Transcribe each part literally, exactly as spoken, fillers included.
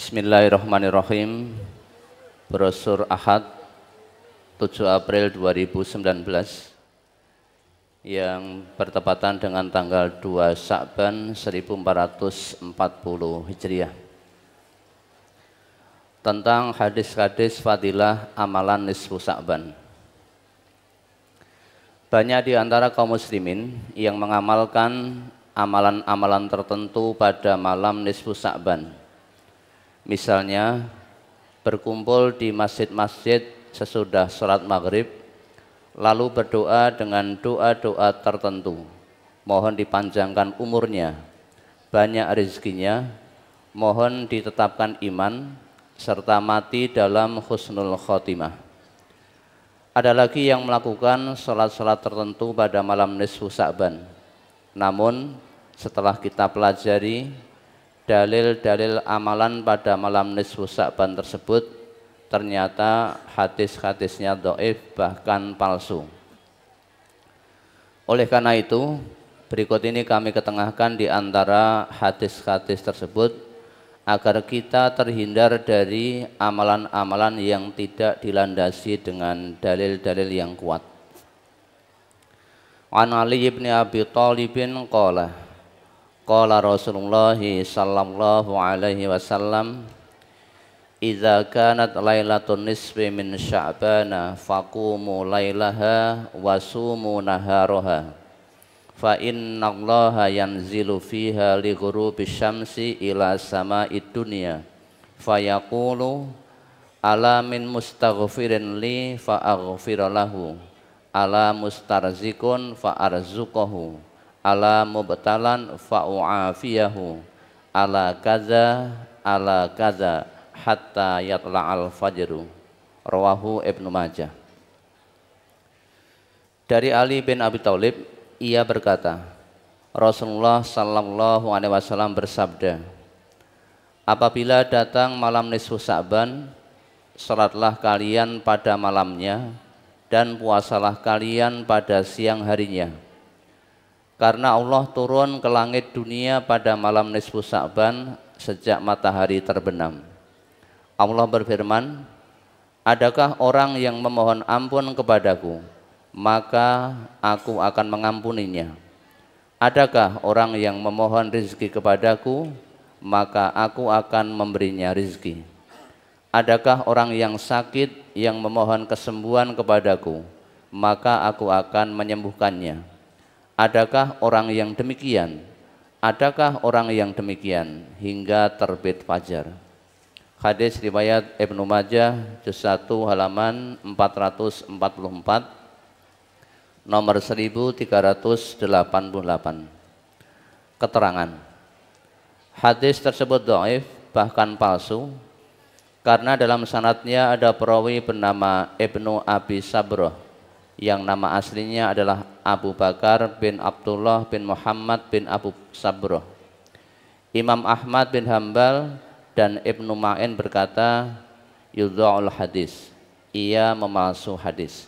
Bismillahirrahmanirrahim. Brosur Ahad tujuh April dua ribu sembilan belas yang bertepatan dengan tanggal dua Sya'ban seribu empat ratus empat puluh Hijriah, tentang hadis-hadis fadilah amalan nisfu Sya'ban. Banyak di antara kaum muslimin yang mengamalkan amalan-amalan tertentu pada malam nisfu Sya'ban. Misalnya berkumpul di masjid-masjid sesudah sholat maghrib, lalu berdoa dengan doa-doa tertentu, mohon dipanjangkan umurnya, banyak rezekinya, mohon ditetapkan iman, serta mati dalam husnul khotimah. Ada lagi yang melakukan sholat-sholat tertentu pada malam nisfu Sya'ban. Namun setelah kita pelajari dalil-dalil amalan pada malam nisfu Sya'ban tersebut, ternyata hadis-hadisnya dhaif, bahkan palsu. Oleh karena itu, berikut ini kami ketengahkan di antara hadis-hadis tersebut agar kita terhindar dari amalan-amalan yang tidak dilandasi dengan dalil-dalil yang kuat. An Ali bin Abi Thalib qala qala Rasulullah sallallahu alaihi wasallam, idza kanat lailatun nisfi min Sya'bana faqumu lailaha wasumu naharaha fa innallaha yanzilu fiha li ghurubi syamsi ila sama'id dunya fayaqulu ala min mustaghfirin li fa aghfir lahu ala mustarzikun fa arzuqahu ala mubtalan fa'u'afiyahu ala kaza ala kaza hatta yatla'al fajru. Rawahu Ibnu Majah. Dari Ali bin Abi Thalib, ia berkata, Rasulullah sallallahu alaihi wasallam bersabda, apabila datang malam nisfu Sya'ban, salatlah kalian pada malamnya dan puasalah kalian pada siang harinya. Karena Allah turun ke langit dunia pada malam nisfu Sya'ban sejak matahari terbenam. Allah berfirman, adakah orang yang memohon ampun kepadaku, maka aku akan mengampuninya. Adakah orang yang memohon rizki kepadaku, maka aku akan memberinya rizki. Adakah orang yang sakit yang memohon kesembuhan kepadaku, maka aku akan menyembuhkannya. Adakah orang yang demikian? Adakah orang yang demikian hingga terbit fajar? Hadis riwayat Ibnu Majah juz satu halaman empat ratus empat puluh empat, nomor seribu tiga ratus delapan puluh delapan. Keterangan, hadis tersebut dhaif, bahkan palsu, karena dalam sanadnya ada perawi bernama Ibnu Abi Sabroh yang nama aslinya adalah Abu Bakar bin Abdullah bin Muhammad bin Abu Sabroh. Imam Ahmad bin Hambal dan Ibnu Ma'in berkata, yudha'ul hadis, ia memalsu hadis.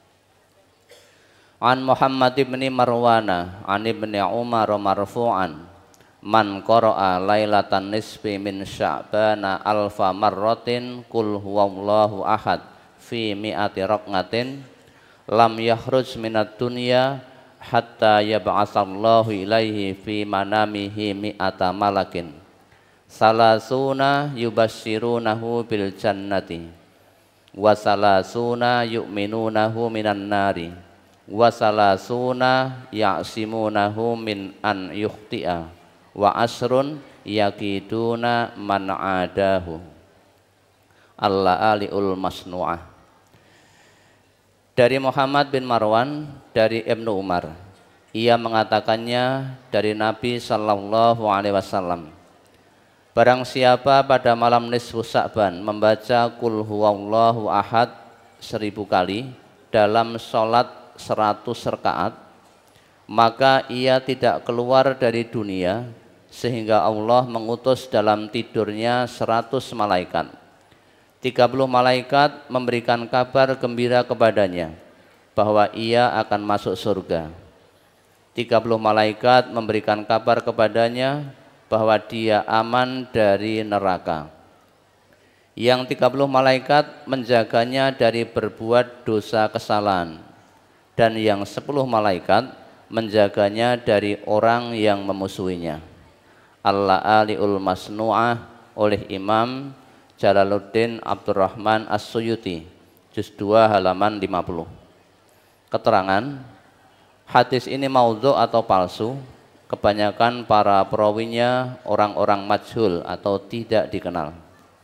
An Muhammad bin Marwana an ibni Umar marfu'an, man qara'a lailatan nisfi min Sya'bana alfa marratin kul huwallahu ahad fi mi'ati raqatin lam yakhruj minat dunya hatta yab'atsallahu ilaihi fi manamihi mi'ata malakin salasuna yubashirunahu bil jannati wa salasuna yu'minunahu minan nari wa salasuna ya'simunahu min an yukhti'a wa asrun yakiduna man adahu. Al-La'ali'ul Masnu'ah. Dari Muhammad bin Marwan dari Ibnu Umar, ia mengatakannya dari Nabi sallallahu alaihi wasallam, barang siapa pada malam nisfu Sya'ban membaca Qul huwallahu ahad seribu kali dalam sholat seratus rakaat, maka ia tidak keluar dari dunia sehingga Allah mengutus dalam tidurnya seratus malaikat. tiga puluh malaikat memberikan kabar gembira kepadanya bahwa ia akan masuk surga. tiga puluh malaikat memberikan kabar kepadanya bahwa dia aman dari neraka. Yang tiga puluh malaikat menjaganya dari berbuat dosa kesalahan, dan yang sepuluh malaikat menjaganya dari orang yang memusuhinya. Al-La'aliul Masnu'ah oleh Imam Jalaluddin Abdurrahman As-Suyuti, juz dua halaman lima puluh. Keterangan, hadis ini maudhu atau palsu. Kebanyakan para perawinya orang-orang majhul atau tidak dikenal.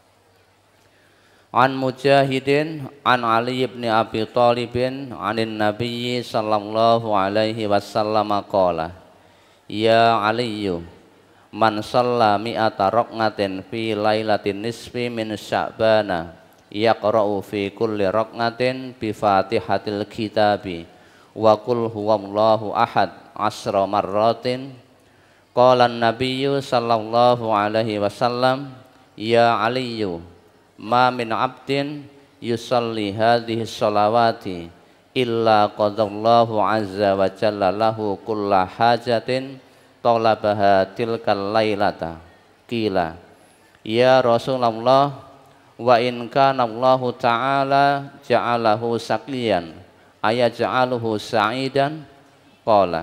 An Mujahidin an Ali ibn Abi Thalibin anin Nabiyyi sallallahu alaihi wasallam qala ya Aliyu man shalla mi'ata raq'atin fi lailatin nisfi min sya'bana yaqra'u fi kulli raq'atin bi fatihatil kitabi wa qul huwallahu ahad asra marratin. Qala an-nabiyyu sallallahu alaihi wasallam ya Aliyu ma min abdin yusalli hadhihi sholawati illa qadallahu azza wa jalla lahu kulla hajatin talabaha tilkal lailata. Qila ya Rasulullah wa in kana Allahu ta'ala ja'alahu saqiyan ayaj'aluhu sa'idan. Qala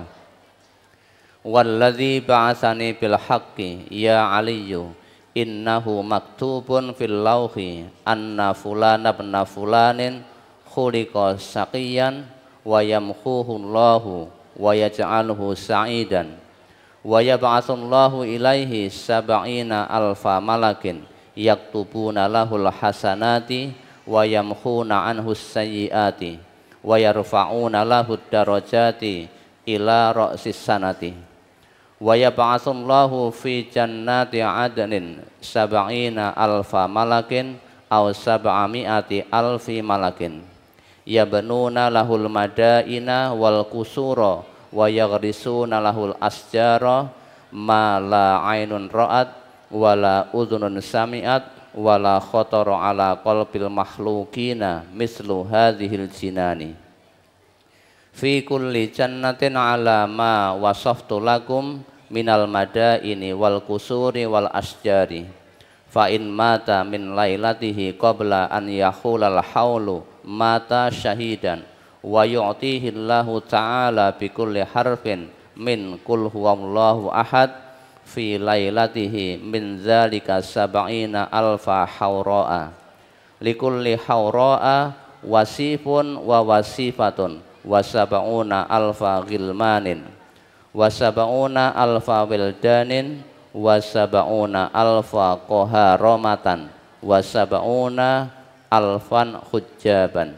walladzi ba'atsani bil haqqi ya Aliyu innahu maktubun fil lauhi anna fulana ibna fulanin khuliqa saqiyan wa yamkhuhu Allahu wa yaj'aluhu sa'idan wa yab'atsullahu ilaihi sab'ina alfa malakin yaktubuna lahul hasanati wa yamkhuna anhu sayyiati wa yarfa'una lahu darajati ila ra'sis sanati wa yab'atsullahu fi jannati adnin sab'ina alfa malakin aw sab'ami'ati alfi malakin yabnuna lahul madaina wal qusura wa yaghrisuna lahul asjara ma la ainun ra'at wala udhunun sami'at wala khatara ala qalbil makhluqina mislu hadhil jinani fi kulli jannatin ala ma wasaftu lakum minal madaini wal kusuri wal asjari fa in mata min lailatihi qabla an yahulal haulu mata syahidan wa yu'tihi Allahu ta'ala bi kulli harfin min qul huwallahu ahad fi lailatihi min zalika sab'ina alfa hawra'a likulli hawra'a wasifun wa wasifatun wa sab'una alfa ghilmanin wa sab'una alfa wildanin wa sab'una alfa qaharamatan wa sab'una alfan hujjaban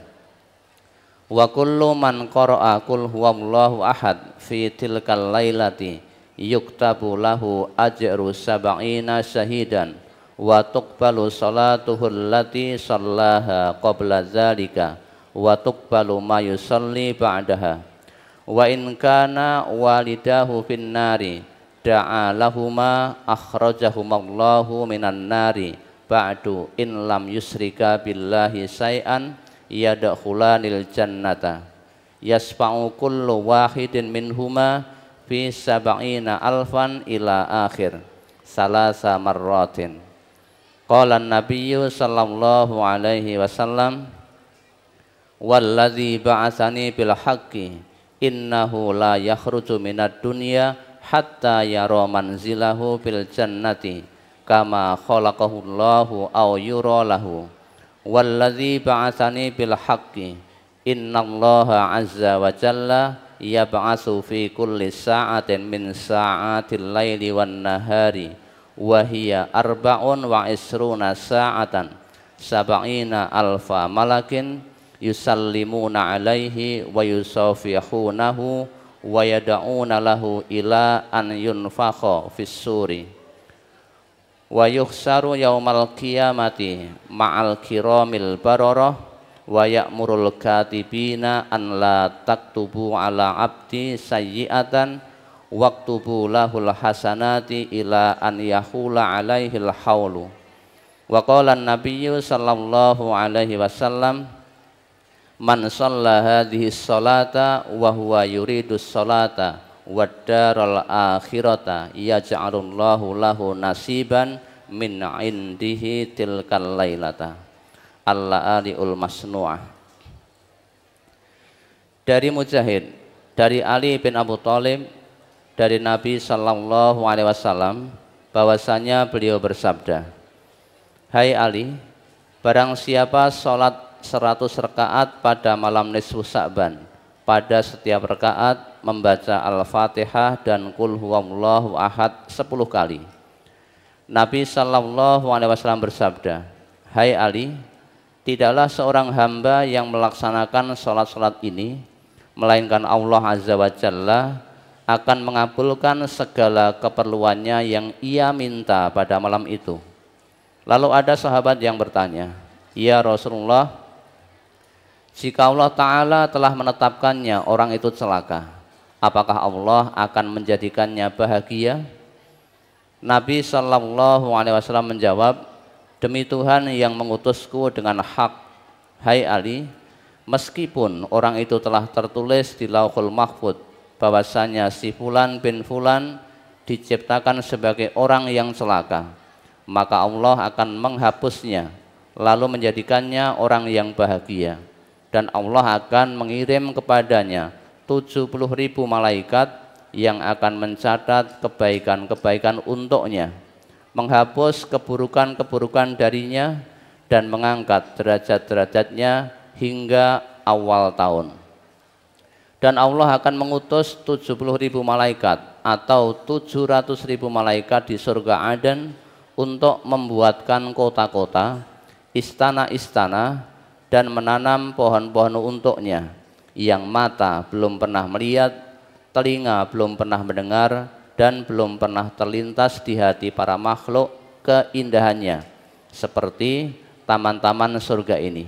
wa kullu man qara'a qul huwallahu ahad fi tilkal lailati yuktabu lahu ajru sab'ina syahidan wa tuqbalu salatuhu allati sallaha qabla dzalika wa tuqbalu ma yusalli ba'daha wa in kana walidahu fin nari da'a lahuma akhrajahumallahu minan nari ba'du in lam yusrika billahi syai'an yadkhulanil jannata yasfa'u kullu wahidin minhuma fi sab'ina alfan ila akhir salasa marratin. Qala an-nabiyyu sallallahu alaihi wasallam walladzi ba'atsani bil haqqi innahu la yakhruju minad dunya hatta yara manzilahu fil jannati kama khalaqahu Allahu aw yura lahu walladzi ba'atsani bil haqqi innallaha azza wa jalla yab'atsu fi kulli sa'atin min sa'atil laili wan nahari wa hiya arba'un wa isruna sa'atan sab'ina alfa malakin yusallimuna alaihi wa yusafihunahu wa yad'una lahu ila an yunfakha fis suri wa yuhsaru yaumal qiyamati ma'al kiramil bararah wa ya'murul katibina an la taktubu ala abdi sayyi'atan waktubu lahul hasanati ila an yahula alaihil haulu wa qala an-nabiyyu sallallahu alaihi wasallam man shalla hadhihi sholata wa huwa yuridu sholata wad daral akhirata yaj'alullahu lahu nasiban min indihi tilkal lailata al-la'aliul masnu'ah. Dari Mujahid, dari Ali bin Abu Thalib, dari Nabi sallallahu alaihi wasallam bahwasanya beliau bersabda, "Hai Ali, barang siapa sholat seratus rakaat pada malam nisfu Sa'ban, pada setiap rakaat membaca Al-Fatihah dan Qul huwallahu ahad sepuluh kali." Nabi sallallahu alaihi wasallam bersabda, "Hai Ali, tidaklah seorang hamba yang melaksanakan sholat-sholat ini, melainkan Allah Azza wa Jalla akan mengabulkan segala keperluannya yang ia minta pada malam itu." Lalu ada sahabat yang bertanya, "Ya Rasulullah, jika Allah Ta'ala telah menetapkannya orang itu celaka, apakah Allah akan menjadikannya bahagia?" Nabi sallallahu alaihi wasallam menjawab, "Demi Tuhan yang mengutusku dengan hak, hai Ali, meskipun orang itu telah tertulis di Lauhul Mahfuz bahwasanya si fulan bin fulan diciptakan sebagai orang yang celaka, maka Allah akan menghapusnya lalu menjadikannya orang yang bahagia, dan Allah akan mengirim kepadanya tujuh puluh ribu malaikat yang akan mencatat kebaikan-kebaikan untuknya, menghapus keburukan-keburukan darinya, dan mengangkat derajat-derajatnya hingga awal tahun. Dan Allah akan mengutus tujuh puluh ribu malaikat atau tujuh ratus ribu malaikat di surga Aden untuk membuatkan kota-kota, istana-istana, dan menanam pohon-pohon untuknya yang mata belum pernah melihat, telinga belum pernah mendengar, dan belum pernah terlintas di hati para makhluk keindahannya, seperti taman-taman surga ini.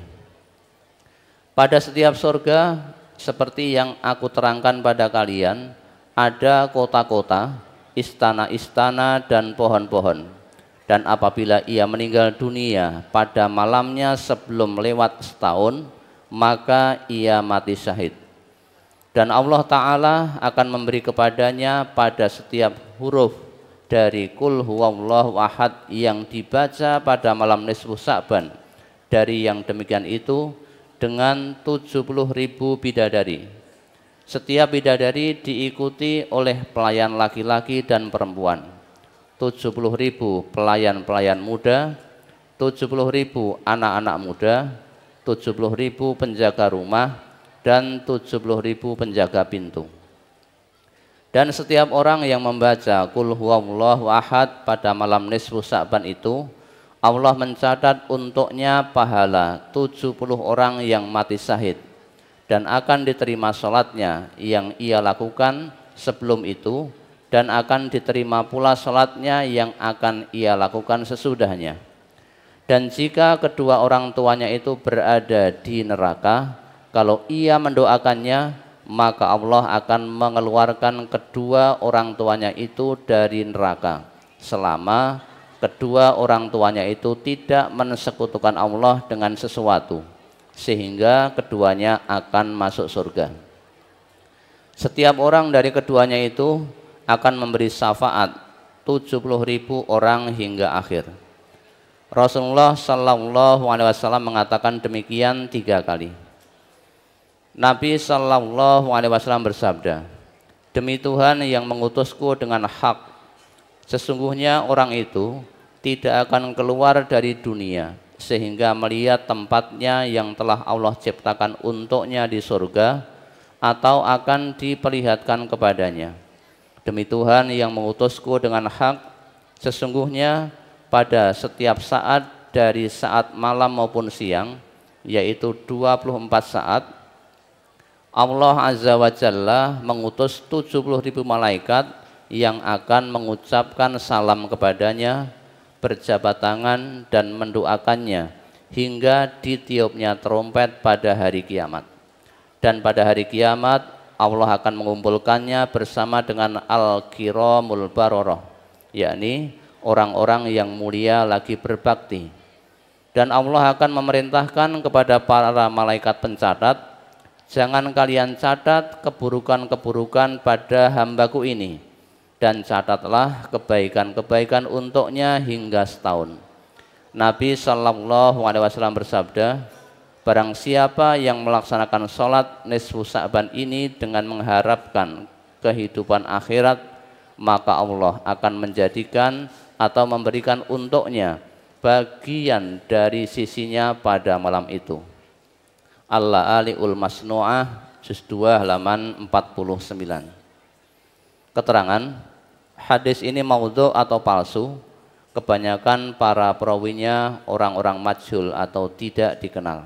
Pada setiap surga, seperti yang aku terangkan pada kalian, ada kota-kota, istana-istana, dan pohon-pohon. Dan apabila ia meninggal dunia pada malamnya sebelum lewat setahun, maka ia mati syahid. Dan Allah Ta'ala akan memberi kepadanya pada setiap huruf dari Qul huwallahu ahad yang dibaca pada malam nisfu Sa'ban, dari yang demikian itu dengan tujuh puluh ribu bidadari. Setiap bidadari diikuti oleh pelayan laki-laki dan perempuan, tujuh puluh ribu pelayan-pelayan muda, tujuh puluh ribu anak-anak muda, tujuh puluh ribu penjaga rumah, dan tujuh puluh ribu penjaga pintu. Dan setiap orang yang membaca Qul huwallahu ahad pada malam nisfu Sa'ban itu, Allah mencatat untuknya pahala tujuh puluh orang yang mati syahid, dan akan diterima sholatnya yang ia lakukan sebelum itu, dan akan diterima pula sholatnya yang akan ia lakukan sesudahnya. Dan jika kedua orang tuanya itu berada di neraka, kalau ia mendoakannya, maka Allah akan mengeluarkan kedua orang tuanya itu dari neraka selama kedua orang tuanya itu tidak mensekutukan Allah dengan sesuatu, sehingga keduanya akan masuk surga. Setiap orang dari keduanya itu akan memberi syafaat tujuh puluh ribu orang hingga akhir. Rasulullah Sallallahu Alaihi Wasallam mengatakan demikian tiga kali. Nabi Sallallahu Alaihi Wasallam bersabda, "Demi Tuhan yang mengutusku dengan hak, sesungguhnya orang itu tidak akan keluar dari dunia sehingga melihat tempatnya yang telah Allah ciptakan untuknya di surga, atau akan diperlihatkan kepadanya. Demi Tuhan yang mengutusku dengan hak, sesungguhnya pada setiap saat dari saat malam maupun siang, yaitu dua puluh empat saat, Allah Azza wa Jalla mengutus tujuh puluh ribu malaikat yang akan mengucapkan salam kepadanya, berjabat tangan, dan mendoakannya hingga ditiupnya trompet pada hari kiamat. Dan pada hari kiamat Allah akan mengumpulkannya bersama dengan al-kiramul bararah, yakni orang-orang yang mulia lagi berbakti. Dan Allah akan memerintahkan kepada para malaikat pencatat, jangan kalian catat keburukan-keburukan pada hambaku ini, dan catatlah kebaikan-kebaikan untuknya hingga setahun. Nabi Shallallahu Alaihi Wasallam bersabda, barang siapa yang melaksanakan sholat nisfu Sa'ban ini dengan mengharapkan kehidupan akhirat, maka Allah akan menjadikan atau memberikan untuknya bagian dari sisinya pada malam itu. Al-La'ali'ul Masnu'ah juz dua halaman empat puluh sembilan. Keterangan, hadis ini maudhu atau palsu. Kebanyakan para perawinya orang-orang majhul atau tidak dikenal.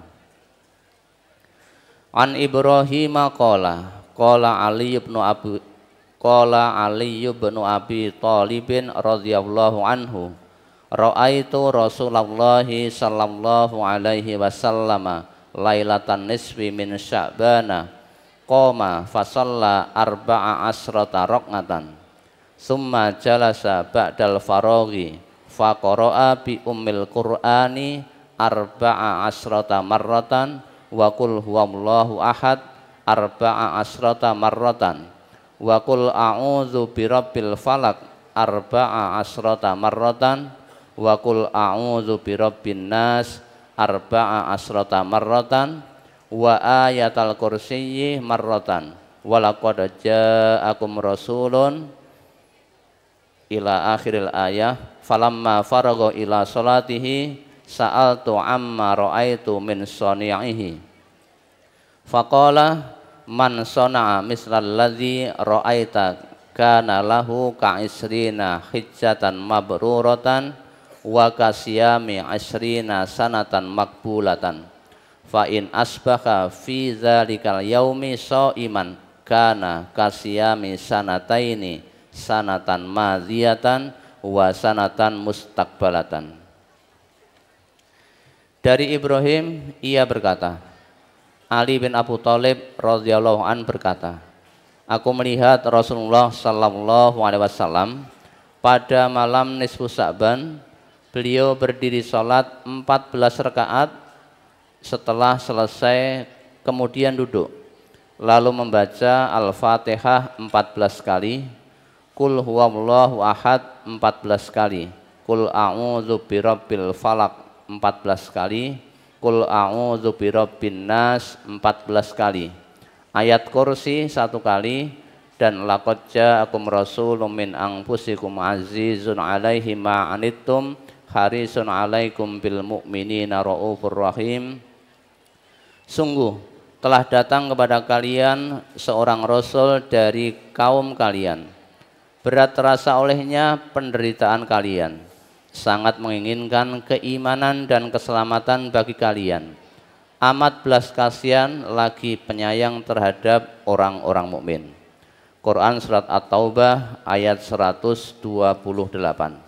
An Ibrahim qala qala Ali bin Abi qala Ali bin Abi Thalibin radhiyallahu anhu ra'aitu Rasulullah sallallahu alaihi wasallam lailatan nisfi min Sya'bana qoma fasalla arba'a asrata raqatan summa jalasa ba'dal faraghi faqara'a bi ummil qur'ani arba'a asrata marratan wa qul huwallahu ahad arba'a asrata marratan wa qul a'udzu birabbil falaq arba'a asrata marratan wa qul a'udzu birabbin nas arba'a asrata marratan wa ayatal kursiyyi marratan wa laqad ja'akum rasulun ila akhiril ayah falamma faragha ila salatihi sa'altu amma ra'aitu min sani'ihi faqala man sana'a mislal ladzi ra'aita kana lahu ka'isrina hijjatan mabruratan wa kasiyami asrina sanatan makbulatan fa in asbaha fi dzalikal yaumi shaiman kana kasiyami sanataini sanatan madhiyatan wa sanatan mustaqbalatan. Dari Ibrahim ia berkata, Ali bin Abu Thalib radhiyallahu an berkata, aku melihat Rasulullah sallallahu alaihi wasallam pada malam nisfu Sa'ban. Beliau berdiri sholat empat belas rakaat, setelah selesai kemudian duduk, lalu membaca Al-Fatihah empat belas kali, Qul huwallahu ahad empat belas kali, Qul a'udzu birabbil falaq empat belas kali, Qul a'udzu birabbin nas empat belas kali, ayat kursi satu kali, dan laqad ja'akum rasulun min anfusikum azizun 'alaihi ma 'anittum harisun 'alaikum bil mu'minina raufur rahim. Sungguh telah datang kepada kalian seorang rasul dari kaum kalian, berat terasa olehnya penderitaan kalian, sangat menginginkan keimanan dan keselamatan bagi kalian, amat belas kasihan lagi penyayang terhadap orang-orang mukmin. Quran surat At-Taubah ayat seratus dua puluh delapan.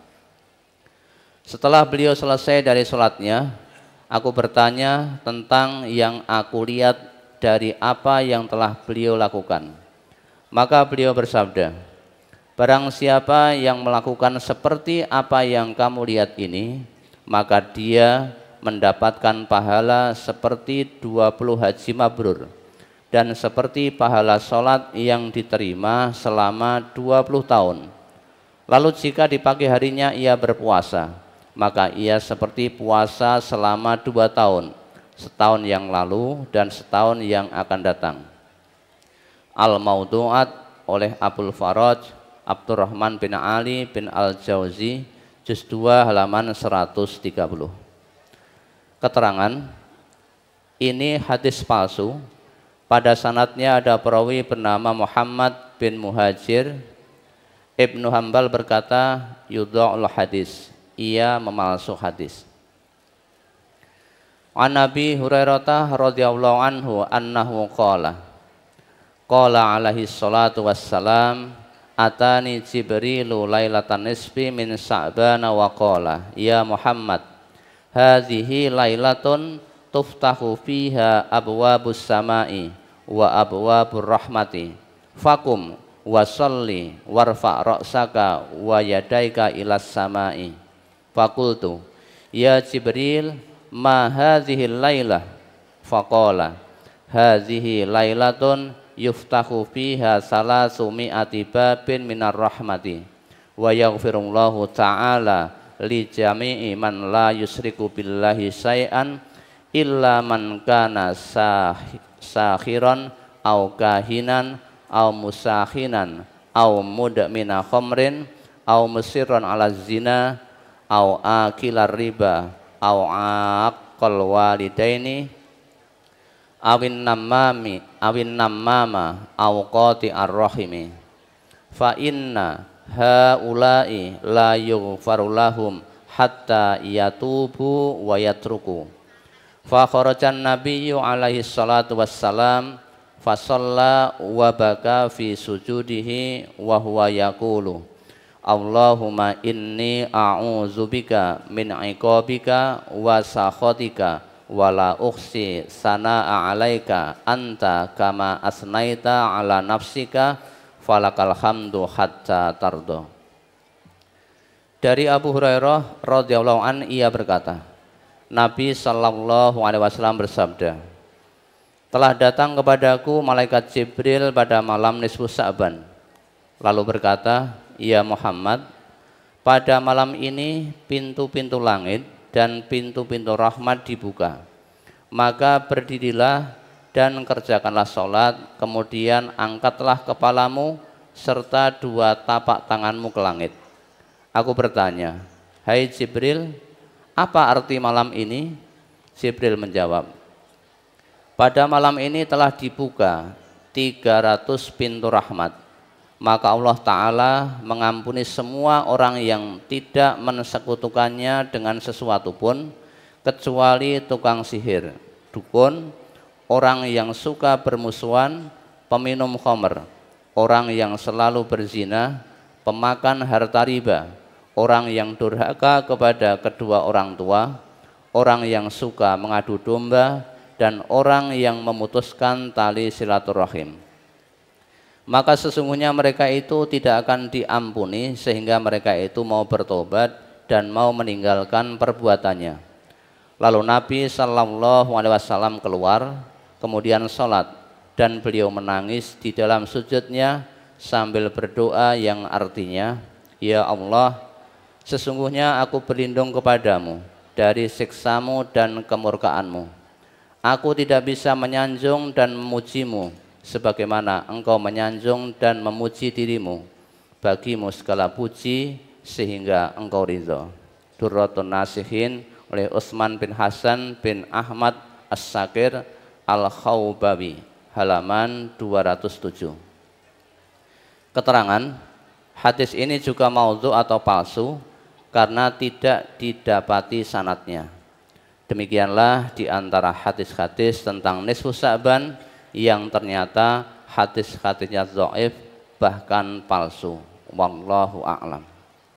Setelah beliau selesai dari sholatnya, aku bertanya tentang yang aku lihat dari apa yang telah beliau lakukan. Maka beliau bersabda, barang siapa yang melakukan seperti apa yang kamu lihat ini, maka dia mendapatkan pahala seperti dua puluh haji mabrur dan seperti pahala sholat yang diterima selama dua puluh tahun. Lalu jika di pagi harinya ia berpuasa, maka ia seperti puasa selama dua tahun, setahun yang lalu dan setahun yang akan datang. Al-Mawdu'at oleh Abul Faraj Abdurrahman bin Ali bin Al-Jauzi juz dua halaman seratus tiga puluh. Keterangan, ini hadis palsu. Pada sanadnya ada perawi bernama Muhammad bin Muhajir. Ibnu Hambal berkata yudha'ul hadis, ia memalsu hadis. An Nabi Hurairah radhiyallahu anhu annahu qala qala alaihi salatu wassalam atani Jibrilu lailatan nisfi min Sa'ban wa qala ya Muhammad hadhihi lailatun tuftahu fiha abwabus samai wa abwabur rahmati fakum wa sholli warfa ra'saka wa yadaika ilas samai. Fakultu ya Jibril ma hadhihi lailah faqala hadhihi lailatun yuftahu fiha salasu mi'ati babin minar rahmati wa yaghfirullahu ta'ala li jami'i man la yusriku billahi syai'an illa man kana sakhiran au kahinan au musakhinan au mudmina khamrin au musirran ala zina au akilar riba au aqal walidaini awin namami awin namama au qati ar-rahimi fa inna haula'i la yughfaru lahum hatta yatubu wa yatruku. Fa kharajan nabiyyu alaihi salatu wassalam fa shalla wa baka fi sujudihi wa huwa yaqulu Allahumma inni a'udzubika min iqabika wa sakhatika wala ukhsi sanaa alaika anta kama asnaita ala nafsika falakal hamdu hatta tardo. Dari Abu Hurairah radhiyallahu an ia berkata, Nabi sallallahu alaihi wasallam bersabda, telah datang kepadaku malaikat Jibril pada malam nisfu Sa'ban, lalu berkata, ya Muhammad, pada malam ini pintu-pintu langit dan pintu-pintu rahmat dibuka, maka berdirilah dan kerjakanlah sholat, kemudian angkatlah kepalamu serta dua tapak tanganmu ke langit. Aku bertanya, hai Jibril, apa arti malam ini? Jibril menjawab, pada malam ini telah dibuka tiga ratus pintu rahmat, maka Allah Ta'ala mengampuni semua orang yang tidak mensekutukannya dengan sesuatu pun, kecuali tukang sihir, dukun, orang yang suka bermusuhan, peminum khamr, orang yang selalu berzina, pemakan harta riba, orang yang durhaka kepada kedua orang tua, orang yang suka mengadu domba, dan orang yang memutuskan tali silaturahim. Maka sesungguhnya mereka itu tidak akan diampuni sehingga mereka itu mau bertobat dan mau meninggalkan perbuatannya. Lalu Nabi sallallahu alaihi wasallam keluar, kemudian sholat, dan beliau menangis di dalam sujudnya sambil berdoa yang artinya, ya Allah, sesungguhnya aku berlindung kepadamu dari siksamu dan kemurkaanmu. Aku tidak bisa menyanjung dan memujimu sebagaimana engkau menyanjung dan memuji dirimu. Bagimu segala puji sehingga engkau ridho. Durratun Nasihin oleh Utsman bin Hasan bin Ahmad As-Sakir Al-Khawbawi, halaman dua ratus tujuh. Keterangan, hadis ini juga maudhu atau palsu karena tidak didapati sanadnya. Demikianlah di antara hadis-hadis tentang nisfu Sa'ban yang ternyata hadis-hadisnya dhaif bahkan palsu. Wallahu a'lam.